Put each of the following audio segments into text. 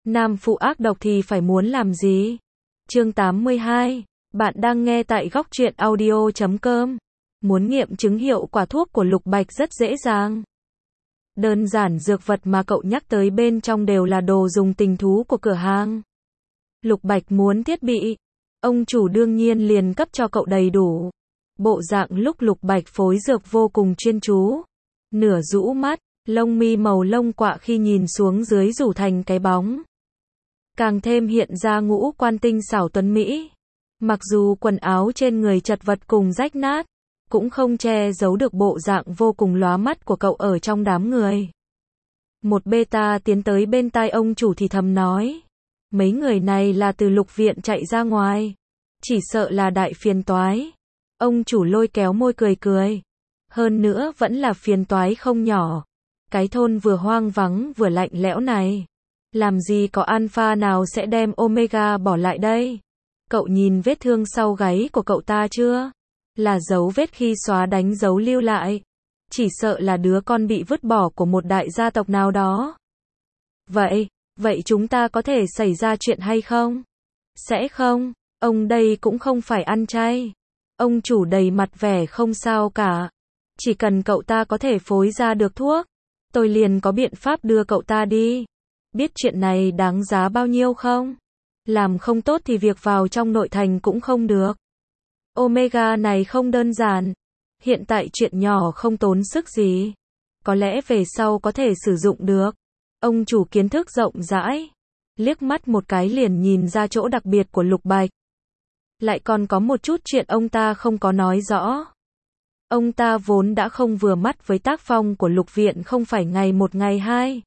Nam phụ ác độc thì phải muốn làm gì? Chương 82. Bạn đang nghe tại góc truyện audio.com. Muốn nghiệm chứng hiệu quả thuốc của Lục Bạch rất dễ dàng. Đơn giản dược vật mà cậu nhắc tới bên trong đều là đồ dùng tình thú của cửa hàng. Lục Bạch muốn thiết bị, ông chủ đương nhiên liền cấp cho cậu đầy đủ. Bộ dạng lúc Lục Bạch phối dược vô cùng chuyên chú. Nửa rũ mắt, lông mi màu lông quạ khi nhìn xuống dưới rủ thành cái bóng. Càng thêm hiện ra ngũ quan tinh xảo tuấn mỹ. Mặc dù quần áo trên người chật vật cùng rách nát, cũng không che giấu được bộ dạng vô cùng lóa mắt của cậu ở trong đám người. Một beta tiến tới bên tai ông chủ thì thầm nói. Mấy người này là từ Lục viện chạy ra ngoài. Chỉ sợ là đại phiền toái. Ông chủ lôi kéo môi cười cười. Hơn nữa vẫn là phiền toái không nhỏ. Cái thôn vừa hoang vắng vừa lạnh lẽo này. Làm gì có alpha nào sẽ đem Omega bỏ lại đây? Cậu nhìn vết thương sau gáy của cậu ta chưa? Là dấu vết khi xóa đánh dấu lưu lại. Chỉ sợ là đứa con bị vứt bỏ của một đại gia tộc nào đó. Vậy chúng ta có thể xảy ra chuyện hay không? Sẽ không, ông đây cũng không phải ăn chay. Ông chủ đầy mặt vẻ không sao cả. Chỉ cần cậu ta có thể phối ra được thuốc, tôi liền có biện pháp đưa cậu ta đi. Biết chuyện này đáng giá bao nhiêu không? Làm không tốt thì việc vào trong nội thành cũng không được. Omega này không đơn giản. Hiện tại chuyện nhỏ không tốn sức gì. Có lẽ về sau có thể sử dụng được. Ông chủ kiến thức rộng rãi. Liếc mắt một cái liền nhìn ra chỗ đặc biệt của Lục Bạch. Lại còn có một chút chuyện ông ta không có nói rõ. Ông ta vốn đã không vừa mắt với tác phong của Lục viện không phải ngày một ngày hai.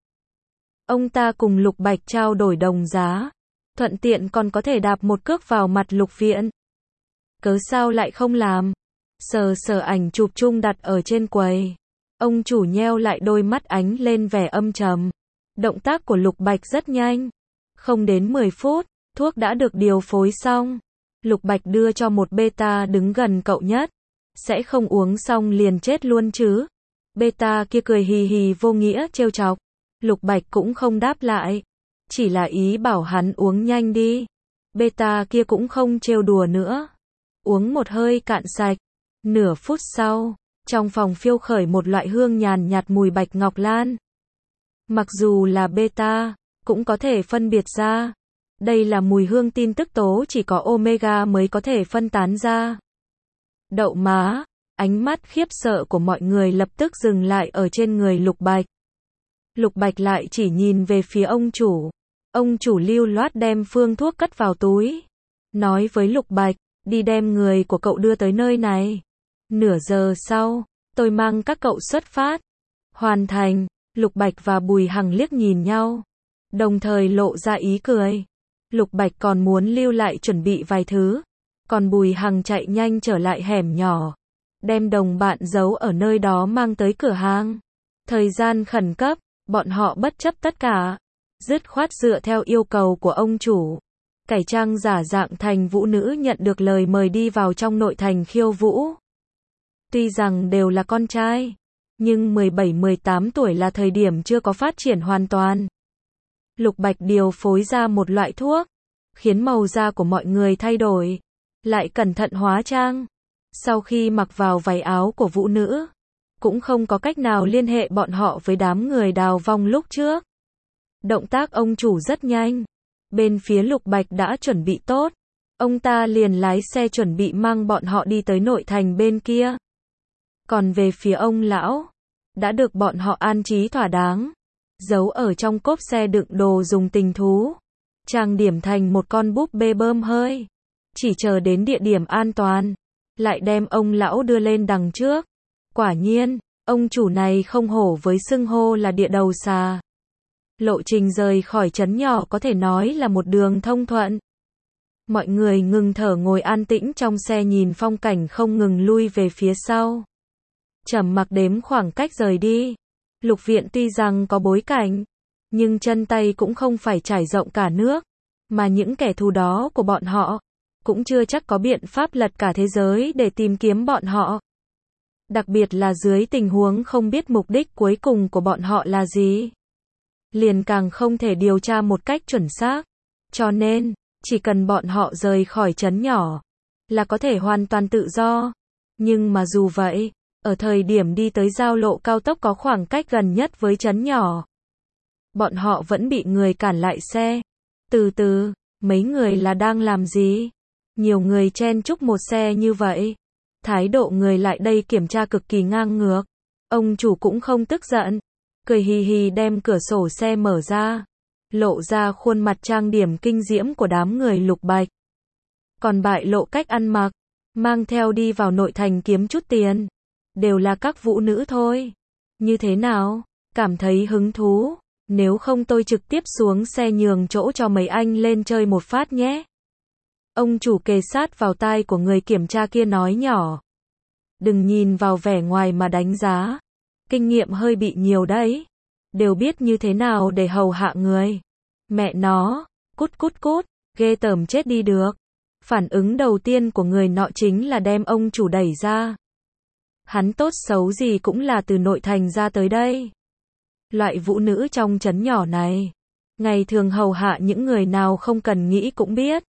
Ông ta cùng Lục Bạch trao đổi đồng giá. Thuận tiện còn có thể đạp một cước vào mặt Lục viện. Cớ sao lại không làm? Sờ ảnh chụp chung đặt ở trên quầy. Ông chủ nheo lại đôi mắt ánh lên vẻ âm trầm. Động tác của Lục Bạch rất nhanh. Không đến 10 phút, thuốc đã được điều phối xong. Lục Bạch đưa cho một beta đứng gần cậu nhất. Sẽ không uống xong liền chết luôn chứ? Beta kia cười hì hì vô nghĩa trêu chọc. Lục Bạch cũng không đáp lại. Chỉ là ý bảo hắn uống nhanh đi. Beta kia cũng không trêu đùa nữa. Uống một hơi cạn sạch. Nửa phút sau, trong phòng phiêu khởi một loại hương nhàn nhạt mùi bạch ngọc lan. Mặc dù là beta, cũng có thể phân biệt ra. Đây là mùi hương tin tức tố chỉ có Omega mới có thể phân tán ra. Đậu má, ánh mắt khiếp sợ của mọi người lập tức dừng lại ở trên người Lục Bạch. Lục Bạch lại chỉ nhìn về phía ông chủ. Ông chủ lưu loát đem phương thuốc cất vào túi. Nói với Lục Bạch, đi đem người của cậu đưa tới nơi này. Nửa giờ sau, tôi mang các cậu xuất phát. Hoàn thành, Lục Bạch và Bùi Hằng liếc nhìn nhau. Đồng thời lộ ra ý cười. Lục Bạch còn muốn lưu lại chuẩn bị vài thứ. Còn Bùi Hằng chạy nhanh trở lại hẻm nhỏ. Đem đồng bạn giấu ở nơi đó mang tới cửa hàng. Thời gian khẩn cấp, bọn họ bất chấp tất cả. Dứt khoát dựa theo yêu cầu của ông chủ. Cải trang giả dạng thành vũ nữ nhận được lời mời đi vào trong nội thành khiêu vũ. Tuy rằng đều là con trai, nhưng 17-18 tuổi là thời điểm chưa có phát triển hoàn toàn. Lục Bạch điều phối ra một loại thuốc, khiến màu da của mọi người thay đổi, lại cẩn thận hóa trang. Sau khi mặc vào váy áo của vũ nữ, cũng không có cách nào liên hệ bọn họ với đám người đào vong lúc trước. Động tác ông chủ rất nhanh. Bên phía Lục Bạch đã chuẩn bị tốt. Ông ta liền lái xe chuẩn bị mang bọn họ đi tới nội thành bên kia. Còn về phía ông lão, đã được bọn họ an trí thỏa đáng. Giấu ở trong cốp xe đựng đồ dùng tình thú. Trang điểm thành một con búp bê bơm hơi. Chỉ chờ đến địa điểm an toàn. Lại đem ông lão đưa lên đằng trước. Quả nhiên, ông chủ này không hổ với xưng hô là địa đầu xà. Lộ trình rời khỏi trấn nhỏ có thể nói là một đường thông thuận. Mọi người ngừng thở ngồi an tĩnh trong xe nhìn phong cảnh không ngừng lui về phía sau. Trầm mặc đếm khoảng cách rời đi. Lục viện tuy rằng có bối cảnh, nhưng chân tay cũng không phải trải rộng cả nước. Mà những kẻ thù đó của bọn họ, cũng chưa chắc có biện pháp lật cả thế giới để tìm kiếm bọn họ. Đặc biệt là dưới tình huống không biết mục đích cuối cùng của bọn họ là gì. liền càng không thể điều tra một cách chuẩn xác. Cho nên, chỉ cần bọn họ rời khỏi trấn nhỏ, là có thể hoàn toàn tự do. Nhưng mà dù vậy, ở thời điểm đi tới giao lộ cao tốc có khoảng cách gần nhất với trấn nhỏ, bọn họ vẫn bị người cản lại xe. Từ từ, mấy người là đang làm gì? Nhiều người chen chúc một xe như vậy. Thái độ người lại đây kiểm tra cực kỳ ngang ngược. Ông chủ cũng không tức giận, cười hì hì đem cửa sổ xe mở ra, lộ ra khuôn mặt trang điểm kinh diễm của đám người Lục Bạch. Còn bại lộ cách ăn mặc, mang theo đi vào nội thành kiếm chút tiền. Đều là các vũ nữ thôi. Như thế nào? Cảm thấy hứng thú? Nếu không tôi trực tiếp xuống xe nhường chỗ cho mấy anh lên chơi một phát nhé. Ông chủ kề sát vào tai của người kiểm tra kia nói nhỏ. Đừng nhìn vào vẻ ngoài mà đánh giá. Kinh nghiệm hơi bị nhiều đấy. Đều biết như thế nào để hầu hạ người. Mẹ nó, cút cút cút, ghê tởm chết đi được. Phản ứng đầu tiên của người nọ chính là đem ông chủ đẩy ra. Hắn tốt xấu gì cũng là từ nội thành ra tới đây. Loại vũ nữ trong trấn nhỏ này, ngày thường hầu hạ những người nào không cần nghĩ cũng biết.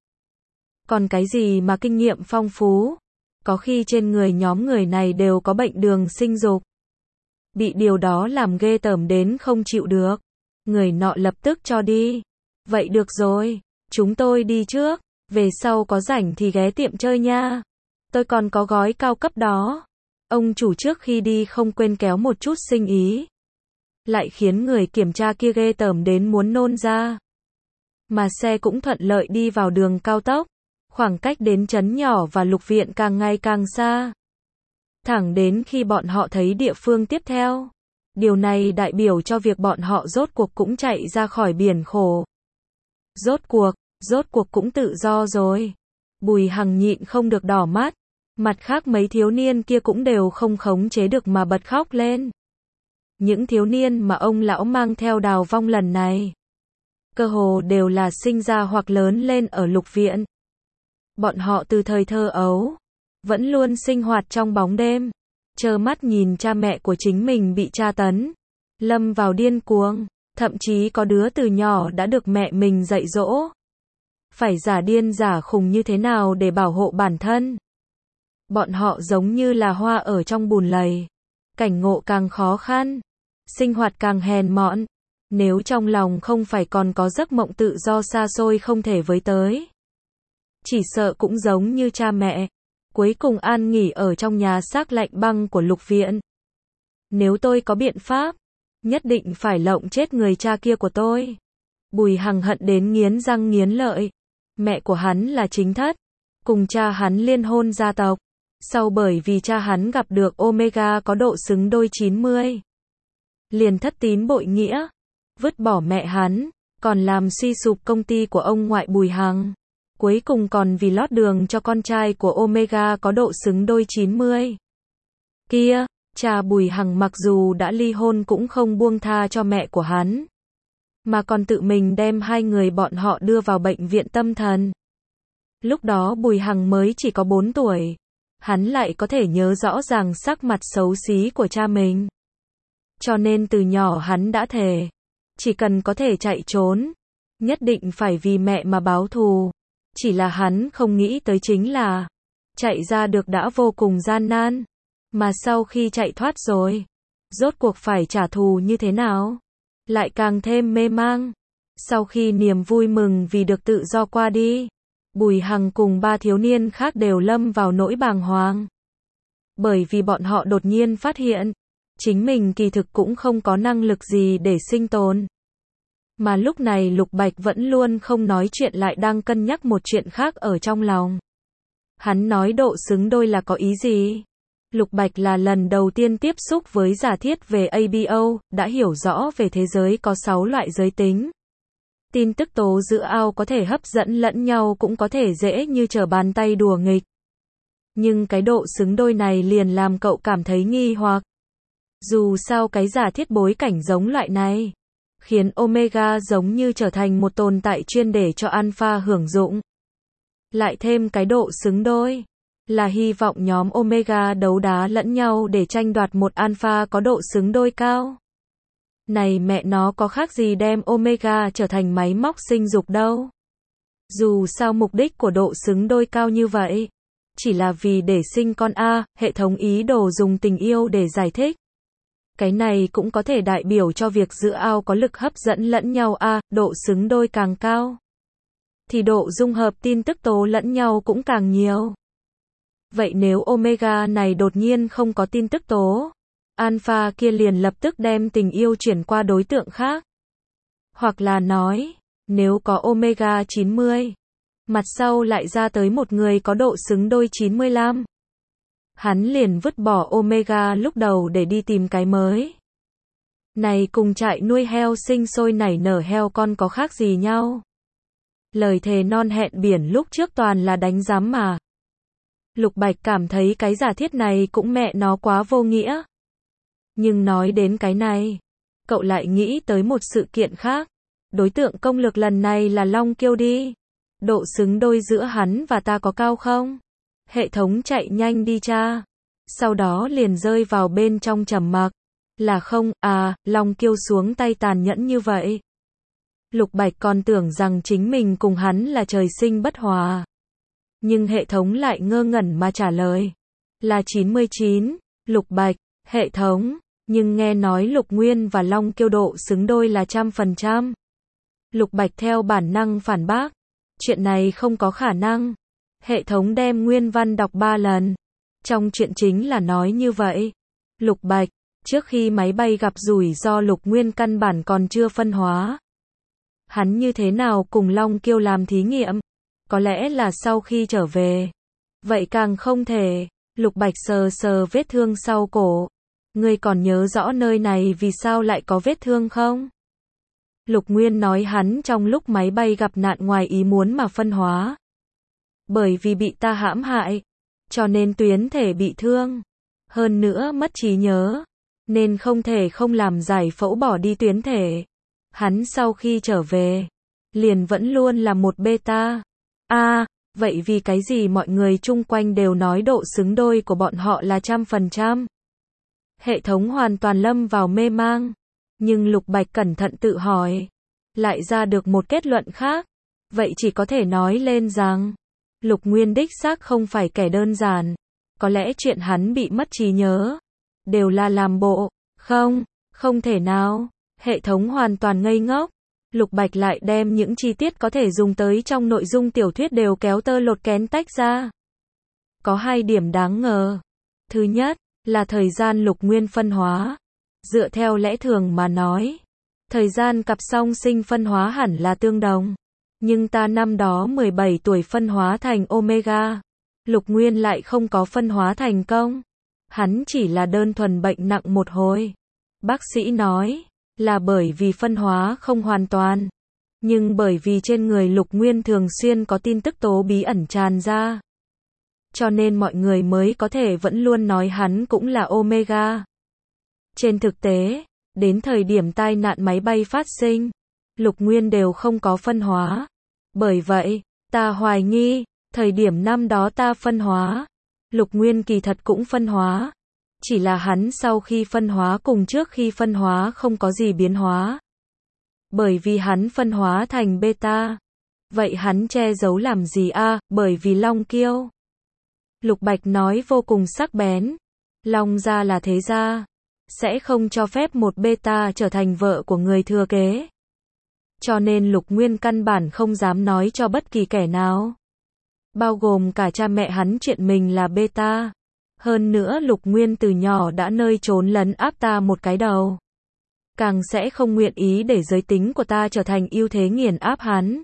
Còn cái gì mà kinh nghiệm phong phú, có khi trên người nhóm người này đều có bệnh đường sinh dục. Bị điều đó làm ghê tởm đến không chịu được. Người nọ lập tức cho đi. Vậy được rồi, chúng tôi đi trước, về sau có rảnh thì ghé tiệm chơi nha. Tôi còn có gói cao cấp đó. Ông chủ trước khi đi không quên kéo một chút sinh ý. Lại khiến người kiểm tra kia ghê tởm đến muốn nôn ra. Mà xe cũng thuận lợi đi vào đường cao tốc. Khoảng cách đến trấn nhỏ và Lục Viện càng ngày càng xa. Thẳng đến khi bọn họ thấy địa phương tiếp theo. Điều này đại biểu cho việc bọn họ rốt cuộc cũng chạy ra khỏi biển khổ. Rốt cuộc cũng tự do rồi. Bùi Hằng nhịn không được đỏ mắt. Mặt khác mấy thiếu niên kia cũng đều không khống chế được mà bật khóc lên. Những thiếu niên mà ông lão mang theo Đào Vong lần này, cơ hồ đều là sinh ra hoặc lớn lên ở Lục Viện. Bọn họ từ thời thơ ấu, vẫn luôn sinh hoạt trong bóng đêm, trơ mắt nhìn cha mẹ của chính mình bị tra tấn, lâm vào điên cuồng, thậm chí có đứa từ nhỏ đã được mẹ mình dạy dỗ. Phải giả điên giả khùng như thế nào để bảo hộ bản thân. Bọn họ giống như là hoa ở trong bùn lầy. Cảnh ngộ càng khó khăn, sinh hoạt càng hèn mọn. Nếu trong lòng không phải còn có giấc mộng tự do xa xôi không thể với tới, chỉ sợ cũng giống như cha mẹ, cuối cùng an nghỉ ở trong nhà xác lạnh băng của Lục Viện. Nếu tôi có biện pháp, nhất định phải lộng chết người cha kia của tôi. Bùi Hằng hận đến nghiến răng nghiến lợi. Mẹ của hắn là chính thất, cùng cha hắn liên hôn gia tộc. Sau bởi vì cha hắn gặp được Omega có độ xứng đôi 90. Liền thất tín bội nghĩa, vứt bỏ mẹ hắn, còn làm suy sụp công ty của ông ngoại Bùi Hằng. Cuối cùng còn vì lót đường cho con trai của Omega có độ xứng đôi 90. Kia, cha Bùi Hằng mặc dù đã ly hôn cũng không buông tha cho mẹ của hắn, mà còn tự mình đem hai người bọn họ đưa vào bệnh viện tâm thần. Lúc đó Bùi Hằng mới chỉ có 4 tuổi. Hắn lại có thể nhớ rõ ràng sắc mặt xấu xí của cha mình. Cho nên từ nhỏ hắn đã thề, chỉ cần có thể chạy trốn, nhất định phải vì mẹ mà báo thù. Chỉ là hắn không nghĩ tới chính là, chạy ra được đã vô cùng gian nan, mà sau khi chạy thoát rồi, rốt cuộc phải trả thù như thế nào, lại càng thêm mê mang. Sau khi niềm vui mừng vì được tự do qua đi, Bùi Hằng cùng 3 thiếu niên khác đều lâm vào nỗi bàng hoàng. Bởi vì bọn họ đột nhiên phát hiện, chính mình kỳ thực cũng không có năng lực gì để sinh tồn. Mà lúc này Lục Bạch vẫn luôn không nói chuyện lại đang cân nhắc một chuyện khác ở trong lòng. Hắn nói độ xứng đôi là có ý gì? Lục Bạch là lần đầu tiên tiếp xúc với giả thiết về ABO, đã hiểu rõ về thế giới có 6 loại giới tính. Tin tức tố giữa ao có thể hấp dẫn lẫn nhau cũng có thể dễ như trở bàn tay đùa nghịch. Nhưng cái độ xứng đôi này liền làm cậu cảm thấy nghi hoặc. Dù sao cái giả thiết bối cảnh giống loại này, khiến Omega giống như trở thành một tồn tại chuyên để cho Alpha hưởng dụng. Lại thêm cái độ xứng đôi, là hy vọng nhóm Omega đấu đá lẫn nhau để tranh đoạt một Alpha có độ xứng đôi cao. Này mẹ nó có khác gì đem Omega trở thành máy móc sinh dục đâu. Dù sao mục đích của độ xứng đôi cao như vậy, chỉ là vì để sinh con a, hệ thống ý đồ dùng tình yêu để giải thích. Cái này cũng có thể đại biểu cho việc giữa ao có lực hấp dẫn lẫn nhau a, độ xứng đôi càng cao, thì độ dung hợp tin tức tố lẫn nhau cũng càng nhiều. Vậy nếu Omega này đột nhiên không có tin tức tố, Alpha kia liền lập tức đem tình yêu chuyển qua đối tượng khác. Hoặc là nói, nếu có Omega 90, mặt sau lại ra tới một người có độ xứng đôi 95. Hắn liền vứt bỏ Omega lúc đầu để đi tìm cái mới. Này cùng trại nuôi heo sinh sôi nảy nở heo con có khác gì nhau. Lời thề non hẹn biển lúc trước toàn là đánh giám mà. Lục Bạch cảm thấy cái giả thiết này cũng mẹ nó quá vô nghĩa. Nhưng nói đến cái này, cậu lại nghĩ tới một sự kiện khác. Đối tượng công lược lần này là Long Kiêu đi. Độ xứng đôi giữa hắn và ta có cao không? Hệ thống chạy nhanh đi tra. Sau đó liền rơi vào bên trong trầm mặc. Là không, à, Long Kiêu xuống tay tàn nhẫn như vậy. Lục Bạch còn tưởng rằng chính mình cùng hắn là trời sinh bất hòa. Nhưng hệ thống lại ngơ ngẩn mà trả lời. Là 99, Lục Bạch, hệ thống, nhưng nghe nói Lục Nguyên và Long Kiêu độ xứng đôi là 100%. Lục Bạch theo bản năng phản bác. Chuyện này không có khả năng. Hệ thống đem nguyên văn đọc 3 lần. Trong chuyện chính là nói như vậy. Lục Bạch, trước khi máy bay gặp rủi ro Lục Nguyên căn bản còn chưa phân hóa. Hắn như thế nào cùng Long Kiêu làm thí nghiệm? Có lẽ là sau khi trở về. Vậy càng không thể. Lục Bạch sờ sờ vết thương sau cổ. Ngươi còn nhớ rõ nơi này vì sao lại có vết thương không? Lục Nguyên nói hắn trong lúc máy bay gặp nạn ngoài ý muốn mà phân hóa. Bởi vì bị ta hãm hại, cho nên tuyến thể bị thương. Hơn nữa mất trí nhớ, nên không thể không làm giải phẫu bỏ đi tuyến thể. Hắn sau khi trở về, liền vẫn luôn là một beta. Vậy vì cái gì mọi người chung quanh đều nói độ xứng đôi của bọn họ là 100%? Hệ thống hoàn toàn lâm vào mê mang. Nhưng Lục Bạch cẩn thận tự hỏi, lại ra được một kết luận khác. Vậy chỉ có thể nói lên rằng, Lục Nguyên đích xác không phải kẻ đơn giản. Có lẽ chuyện hắn bị mất trí nhớ, đều là làm bộ. Không thể nào. Hệ thống hoàn toàn ngây ngốc. Lục Bạch lại đem những chi tiết có thể dùng tới trong nội dung tiểu thuyết đều kéo tơ lột kén tách ra. Có 2 điểm đáng ngờ. Thứ nhất, là thời gian Lục Nguyên phân hóa. Dựa theo lẽ thường mà nói, thời gian cặp song sinh phân hóa hẳn là tương đồng. Nhưng ta năm đó 17 tuổi phân hóa thành Omega. Lục Nguyên lại không có phân hóa thành công. Hắn chỉ là đơn thuần bệnh nặng một hồi. Bác sĩ nói, là bởi vì phân hóa không hoàn toàn. Nhưng bởi vì trên người Lục Nguyên thường xuyên có tin tức tố bí ẩn tràn ra. Cho nên mọi người mới có thể vẫn luôn nói hắn cũng là Omega. Trên thực tế, đến thời điểm tai nạn máy bay phát sinh, Lục Nguyên đều không có phân hóa. Bởi vậy, ta hoài nghi, thời điểm năm đó ta phân hóa, Lục Nguyên kỳ thật cũng phân hóa. Chỉ là hắn sau khi phân hóa cùng trước khi phân hóa không có gì biến hóa. Bởi vì hắn phân hóa thành beta. Vậy hắn che giấu làm gì bởi vì Long Kiêu. Lục Bạch nói vô cùng sắc bén. Long gia là thế gia, sẽ không cho phép một beta trở thành vợ của người thừa kế. Cho nên Lục Nguyên căn bản không dám nói cho bất kỳ kẻ nào. Bao gồm cả cha mẹ hắn chuyện mình là beta. Hơn nữa Lục Nguyên từ nhỏ đã nơi trốn lấn áp ta một cái đầu. Càng sẽ không nguyện ý để giới tính của ta trở thành ưu thế nghiền áp hắn.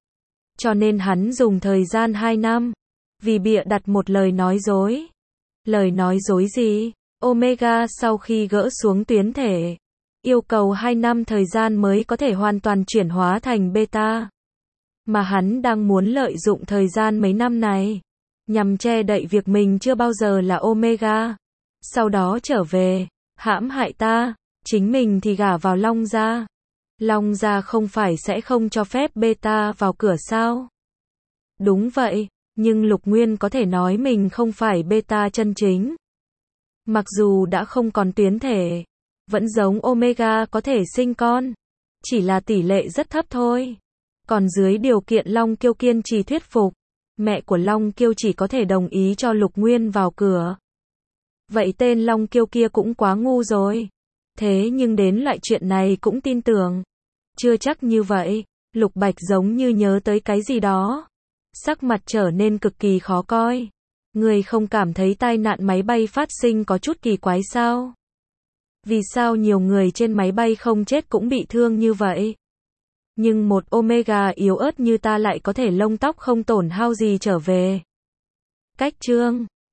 Cho nên hắn dùng thời gian 2 năm. Vì bịa đặt một lời nói dối. Lời nói dối gì? Omega sau khi gỡ xuống tuyến thể, yêu cầu 2 năm thời gian mới có thể hoàn toàn chuyển hóa thành beta. Mà hắn đang muốn lợi dụng thời gian mấy năm này, nhằm che đậy việc mình chưa bao giờ là Omega. Sau đó trở về, hãm hại ta, chính mình thì gả vào Long gia. Long gia không phải sẽ không cho phép beta vào cửa sao? Đúng vậy, nhưng Lục Nguyên có thể nói mình không phải beta chân chính. Mặc dù đã không còn tuyến thể, Vẫn giống Omega có thể sinh con. Chỉ là tỷ lệ rất thấp thôi. Còn dưới điều kiện Long Kiêu kiên trì thuyết phục, mẹ của Long Kiêu chỉ có thể đồng ý cho Lục Nguyên vào cửa. Vậy tên Long Kiêu kia cũng quá ngu rồi. Thế nhưng đến loại chuyện này cũng tin tưởng. Chưa chắc như vậy. Lục Bạch giống như nhớ tới cái gì đó. Sắc mặt trở nên cực kỳ khó coi. Người không cảm thấy tai nạn máy bay phát sinh có chút kỳ quái sao? Vì sao nhiều người trên máy bay không chết cũng bị thương như vậy? Nhưng một Omega yếu ớt như ta lại có thể lông tóc không tổn hao gì trở về. Cách chương